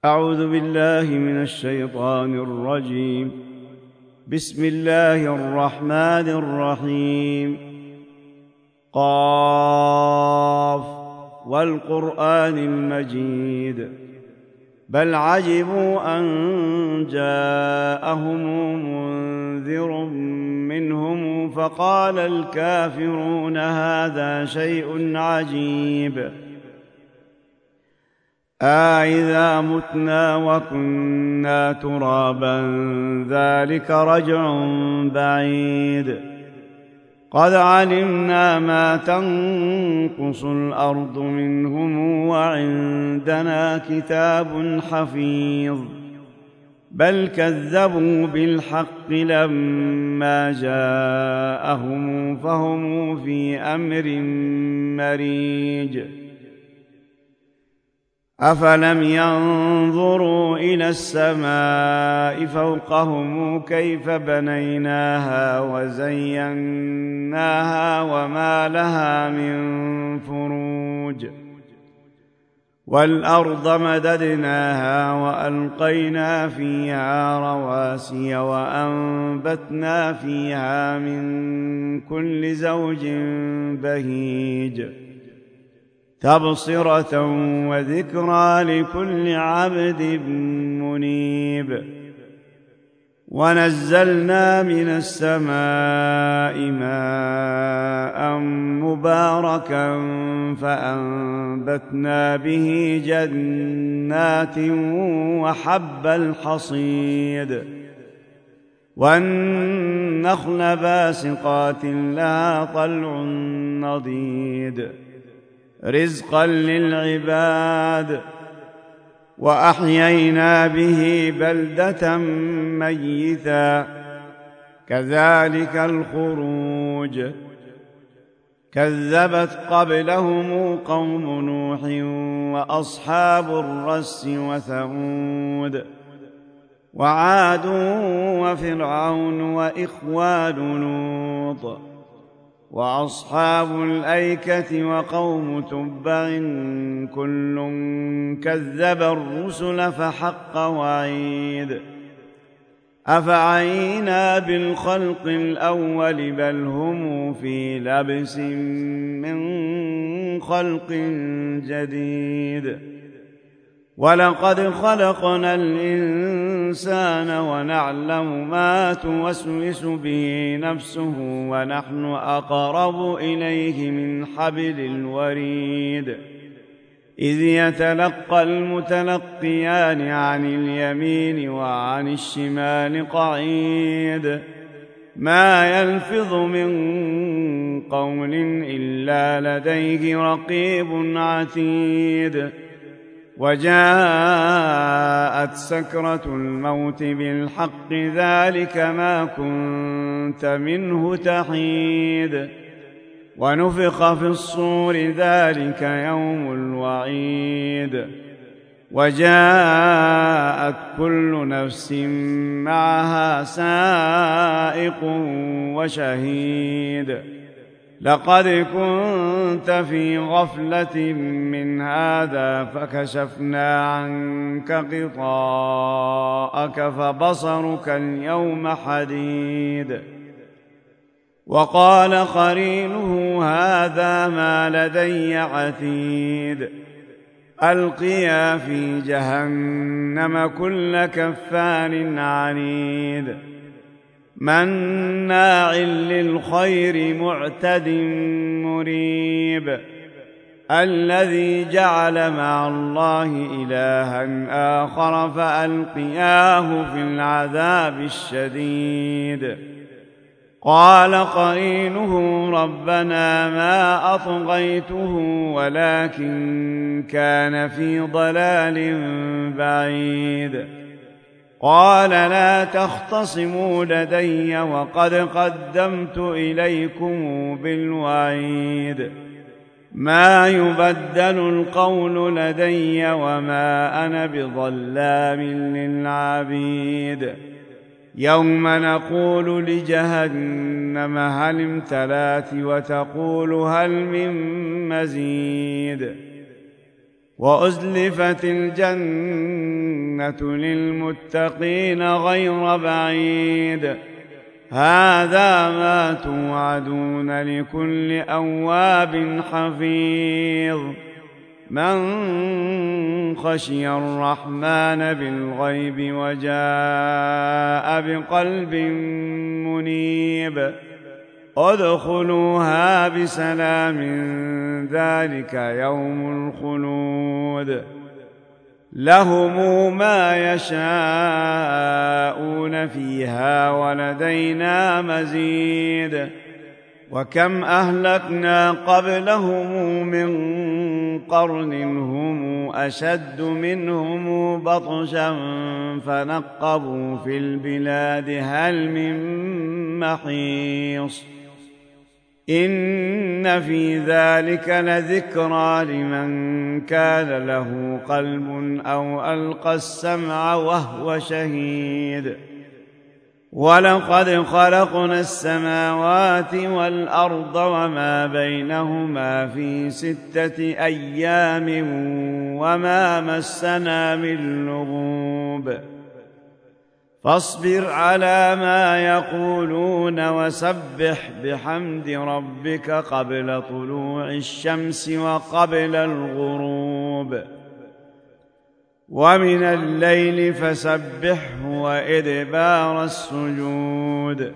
أعوذ بالله من الشيطان الرجيم. بسم الله الرحمن الرحيم. قاف والقرآن المجيد بل عجبوا أن جاءهم منذر منهم فقال الكافرون هذا شيء عجيب أإذا متنا وكنا ترابا ذلك رجع بعيد قد علمنا ما تنقص الأرض منهم وعندنا كتاب حفيظ بل كذبوا بالحق لما جاءهم فهم في أمر مريج أفلم ينظروا إلى السماء فوقهم كيف بنيناها وزيناها وما لها من فروج والأرض مددناها وألقينا فيها رواسي وأنبتنا فيها من كل زوج بهيج تبصرة وذكرى لكل عبد منيب ونزلنا من السماء ماء مباركا فأنبتنا به جنات وحب الحصيد والنخل باسقات لها طلع نضيد رزقا للعباد وأحيينا به بلدة ميتا كذلك الخروج كذبت قبلهم قوم نوح وأصحاب الرس وثمود وعاد وفرعون وإخوان لوط وأصحاب الأيكة وقوم تبع كل كذب الرسل فحق وعيد أفعينا بالخلق الأول بل هم في لبس من خلق جديد ولقد خلقنا الإنسان ونعلم ما توسوس به نفسه ونحن أقرب إليه من حبل الوريد إذ يتلقى المتلقيان عن اليمين وعن الشمال قعيد ما يلفظ من قول إلا لديه رقيب عتيد وجاءت سكرة الموت بالحق ذلك ما كنت منه تحيد ونفخ في الصور ذلك يوم الوعيد وجاءت كل نفس معها سائق وشهيد لقد كنت في غفلة من هذا فكشفنا عنك غطاءك فبصرك اليوم حديد وقال قرينه هذا ما لدي عتيد ألقيا في جهنم كل كفار عنيد مناع للخير معتد مريب الذي جعل مع الله إلها آخر فألقياه في العذاب الشديد قال قرينه ربنا ما أطغيته ولكن كان في ضلال بعيد قال لا تختصموا لدي وقد قدمت إليكم بالوعيد ما يبدل القول لدي وما أنا بظلام للعبيد يوم نقول لجهنم هل امتلأت وتقول هل من مزيد وأزلفت الجنة للمتقين غير بعيد هذا ما توعدون لكل أواب حفيظ من خشي الرحمن بالغيب وجاء بقلب منيب ادخلوها بسلام ذلك يوم الخلود لهم ما يشاءون فيها ولدينا مزيد وكم أهلكنا قبلهم من قرن هم أشد منهم بطشا فنقبوا في البلاد هل من محيص إن في ذلك لذكرى لمن كان له قلب أو ألقى السمع وهو شهيد ولقد خلقنا السماوات والأرض وما بينهما في 6 أيام وما مسنا من لغوب فاصبر على ما يقولون وسبح بحمد ربك قبل طلوع الشمس وقبل الغروب ومن الليل فسبحه وإدبار السجود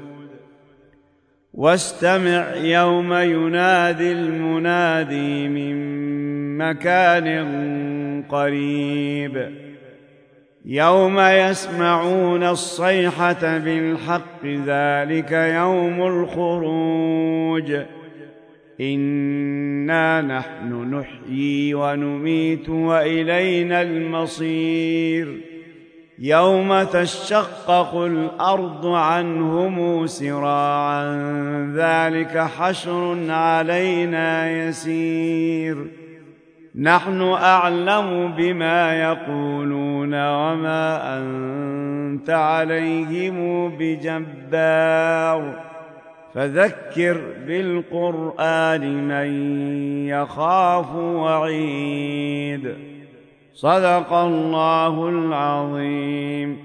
واستمع يوم ينادي المنادي من مكان قريب يوم يسمعون الصيحة بالحق ذلك يوم الخروج إنا نحن نحيي ونميت وإلينا المصير يوم تشقق الأرض عنهم سراعا ذلك حشر علينا يسير نحن أعلم بما يقولون وما أنت عليهم بجبار فذكر بالقرآن من يخاف وعيد صدق الله العظيم.